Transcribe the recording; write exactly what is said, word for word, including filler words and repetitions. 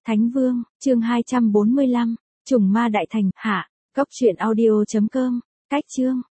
Thánh Vương, chương hai trăm bốn mươi lăm, Trùng Ma Đại Thành, hạ, cốc truyện audio chấm com, cách chương.